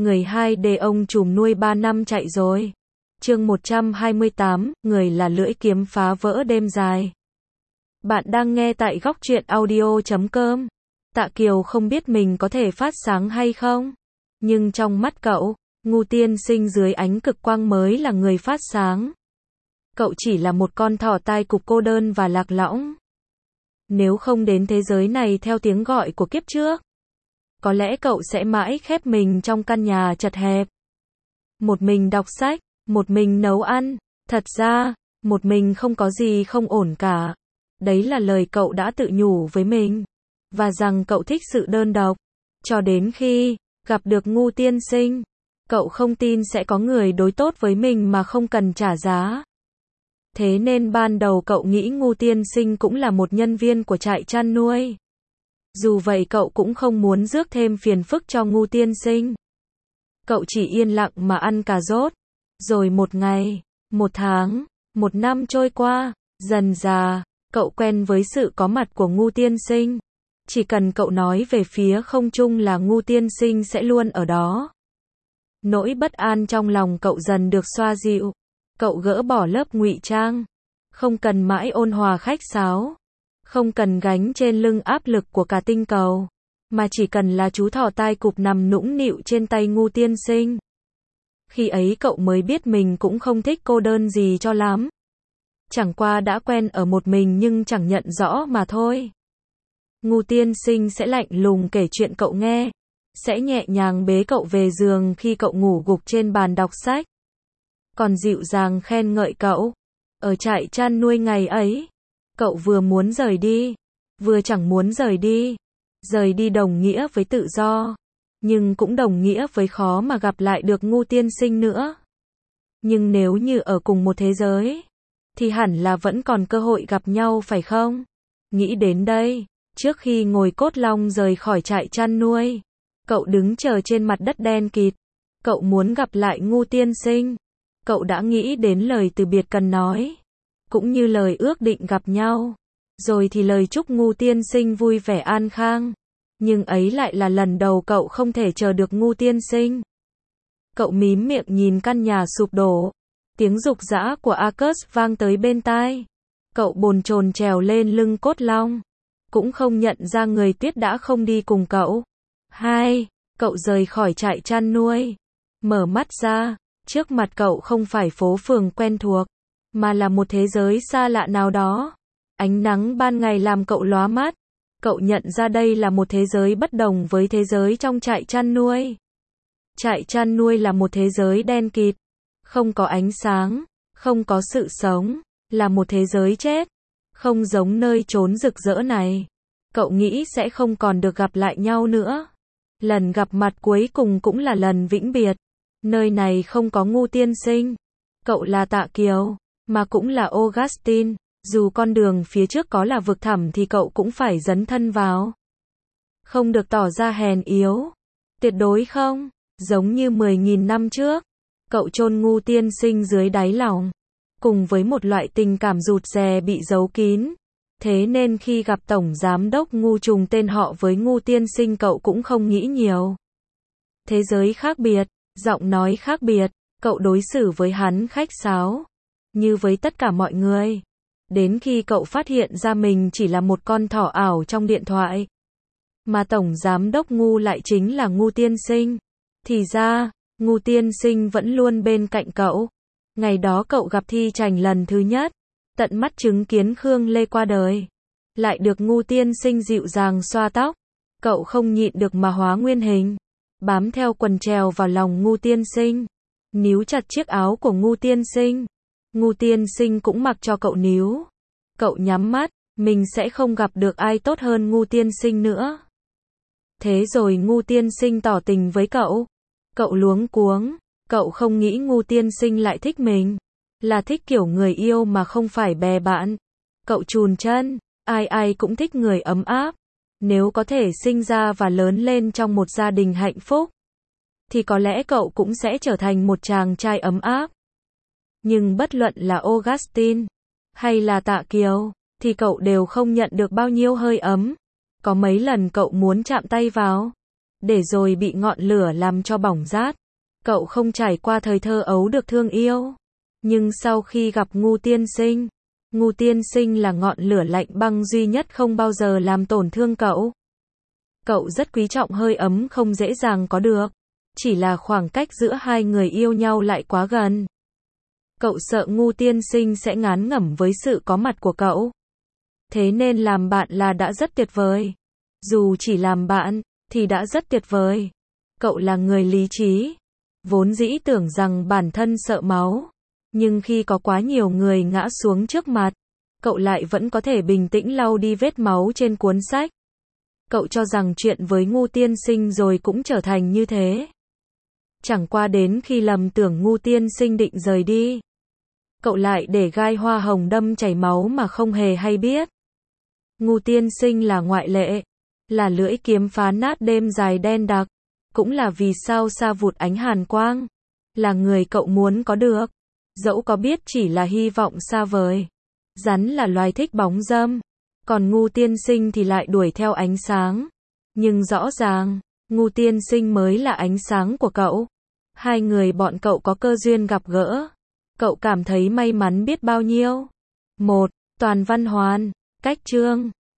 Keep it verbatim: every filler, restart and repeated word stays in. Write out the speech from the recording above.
Người hai d ông trùm nuôi ba năm chạy rồi. Chương một trăm hai mươi tám, người là lưỡi kiếm phá vỡ đêm dài. Bạn đang nghe tại góc truyện audio chấm com. Tạ Kiều không biết mình có thể phát sáng hay không, nhưng trong mắt cậu, Ngu Tiên Sinh dưới ánh cực quang mới là người phát sáng. Cậu chỉ là một con thỏ tai cụp cô đơn và lạc lõng. Nếu không đến thế giới này theo tiếng gọi của kiếp trước, có lẽ cậu sẽ mãi khép mình trong căn nhà chật hẹp. Một mình đọc sách, một mình nấu ăn, thật ra, một mình không có gì không ổn cả. Đấy là lời cậu đã tự nhủ với mình. Và rằng cậu thích sự đơn độc. Cho đến khi gặp được Ngu Tiên Sinh, cậu không tin sẽ có người đối tốt với mình mà không cần trả giá. Thế nên ban đầu cậu nghĩ Ngu Tiên Sinh cũng là một nhân viên của trại chăn nuôi. Dù vậy cậu cũng không muốn rước thêm phiền phức cho Ngu Tiên Sinh. Cậu chỉ yên lặng mà ăn cà rốt. Rồi một ngày, một tháng, một năm trôi qua, dần dà, cậu quen với sự có mặt của Ngu Tiên Sinh. Chỉ cần cậu nói về phía không trung là Ngu Tiên Sinh sẽ luôn ở đó. Nỗi bất an trong lòng cậu dần được xoa dịu. Cậu gỡ bỏ lớp ngụy trang. Không cần mãi ôn hòa khách sáo. Không cần gánh trên lưng áp lực của cả tinh cầu. Mà chỉ cần là chú thỏ tai cụp nằm nũng nịu trên tay Ngu Tiên Sinh. Khi ấy cậu mới biết mình cũng không thích cô đơn gì cho lắm. Chẳng qua đã quen ở một mình nhưng chẳng nhận rõ mà thôi. Ngu Tiên Sinh sẽ lạnh lùng kể chuyện cậu nghe. Sẽ nhẹ nhàng bế cậu về giường khi cậu ngủ gục trên bàn đọc sách. Còn dịu dàng khen ngợi cậu. Ở trại chăn nuôi ngày ấy, cậu vừa muốn rời đi, vừa chẳng muốn rời đi. Rời đi đồng nghĩa với tự do, nhưng cũng đồng nghĩa với khó mà gặp lại được Ngu Tiên Sinh nữa. Nhưng nếu như ở cùng một thế giới, thì hẳn là vẫn còn cơ hội gặp nhau phải không? Nghĩ đến đây, trước khi ngồi cốt long rời khỏi trại chăn nuôi, cậu đứng chờ trên mặt đất đen kịt. Cậu muốn gặp lại Ngu Tiên Sinh. Cậu đã nghĩ đến lời từ biệt cần nói, cũng như lời ước định gặp nhau. Rồi thì lời chúc Ngu Tiên Sinh vui vẻ an khang. Nhưng ấy lại là lần đầu cậu không thể chờ được Ngu Tiên Sinh. Cậu mím miệng nhìn căn nhà sụp đổ. Tiếng rục rã của Arcus vang tới bên tai. Cậu bồn chồn trèo lên lưng cốt long. Cũng không nhận ra người Tuyết đã không đi cùng cậu. Hai, cậu rời khỏi trại chăn nuôi. Mở mắt ra, trước mặt cậu không phải phố phường quen thuộc, mà là một thế giới xa lạ nào đó. Ánh nắng ban ngày làm cậu lóa mắt. Cậu nhận ra đây là một thế giới bất đồng với thế giới trong trại chăn nuôi. Trại chăn nuôi là một thế giới đen kịt, không có ánh sáng, không có sự sống, là một thế giới chết. Không giống nơi trốn rực rỡ này. Cậu nghĩ sẽ không còn được gặp lại nhau nữa. Lần gặp mặt cuối cùng cũng là lần vĩnh biệt. Nơi này không có Ngu Tiên Sinh. Cậu là Tạ Kiều, mà cũng là Augustine. Dù con đường phía trước có là vực thẳm thì cậu cũng phải dấn thân vào. Không được tỏ ra hèn yếu. Tuyệt đối không. Giống như mười nghìn năm trước, cậu chôn Ngu Tiên Sinh dưới đáy lòng. Cùng với một loại tình cảm rụt rè bị giấu kín. Thế nên khi gặp Tổng Giám đốc Ngu trùng tên họ với Ngu Tiên Sinh cậu cũng không nghĩ nhiều. Thế giới khác biệt, giọng nói khác biệt, cậu đối xử với hắn khách sáo. Như với tất cả mọi người. Đến khi cậu phát hiện ra mình chỉ là một con thỏ ảo trong điện thoại. Mà Tổng Giám đốc Ngu lại chính là Ngu Tiên Sinh. Thì ra, Ngu Tiên Sinh vẫn luôn bên cạnh cậu. Ngày đó cậu gặp Thi Trành lần thứ nhất. Tận mắt chứng kiến Khương Lê qua đời. Lại được Ngu Tiên Sinh dịu dàng xoa tóc. Cậu không nhịn được mà hóa nguyên hình. Bám theo quần trèo vào lòng Ngu Tiên Sinh. Níu chặt chiếc áo của Ngu Tiên Sinh. Ngu Tiên Sinh cũng mặc cho cậu níu. Cậu nhắm mắt, mình sẽ không gặp được ai tốt hơn Ngu Tiên Sinh nữa. Thế rồi Ngu Tiên Sinh tỏ tình với cậu. Cậu luống cuống, cậu không nghĩ Ngu Tiên Sinh lại thích mình. Là thích kiểu người yêu mà không phải bè bạn. Cậu chùn chân, ai ai cũng thích người ấm áp. Nếu có thể sinh ra và lớn lên trong một gia đình hạnh phúc, thì có lẽ cậu cũng sẽ trở thành một chàng trai ấm áp. Nhưng bất luận là Augustine hay là Tạ Kiều, thì cậu đều không nhận được bao nhiêu hơi ấm. Có mấy lần cậu muốn chạm tay vào, để rồi bị ngọn lửa làm cho bỏng rát. Cậu không trải qua thời thơ ấu được thương yêu. Nhưng sau khi gặp Ngu tiên sinh, Ngu tiên sinh là ngọn lửa lạnh băng duy nhất không bao giờ làm tổn thương cậu. Cậu rất quý trọng hơi ấm không dễ dàng có được. Chỉ là khoảng cách giữa hai người yêu nhau lại quá gần. Cậu sợ Ngu tiên sinh sẽ ngán ngẩm với sự có mặt của cậu. Thế nên làm bạn là đã rất tuyệt vời. Dù chỉ làm bạn, thì đã rất tuyệt vời. Cậu là người lý trí. Vốn dĩ tưởng rằng bản thân sợ máu. Nhưng khi có quá nhiều người ngã xuống trước mặt, cậu lại vẫn có thể bình tĩnh lau đi vết máu trên cuốn sách. Cậu cho rằng chuyện với Ngu tiên sinh rồi cũng trở thành như thế. Chẳng qua đến khi lầm tưởng Ngu tiên sinh định rời đi, cậu lại để gai hoa hồng đâm chảy máu mà không hề hay biết. Ngu tiên sinh là ngoại lệ, là lưỡi kiếm phá nát đêm dài đen đặc, cũng là vì sao xa vụt ánh hàn quang, là người cậu muốn có được, dẫu có biết chỉ là hy vọng xa vời. Rắn là loài thích bóng râm, còn Ngu tiên sinh thì lại đuổi theo ánh sáng. Nhưng rõ ràng, Ngu tiên sinh mới là ánh sáng của cậu. Hai người bọn cậu có cơ duyên gặp gỡ. Cậu cảm thấy may mắn biết bao nhiêu. một. Toàn văn hoàn. Cách chương.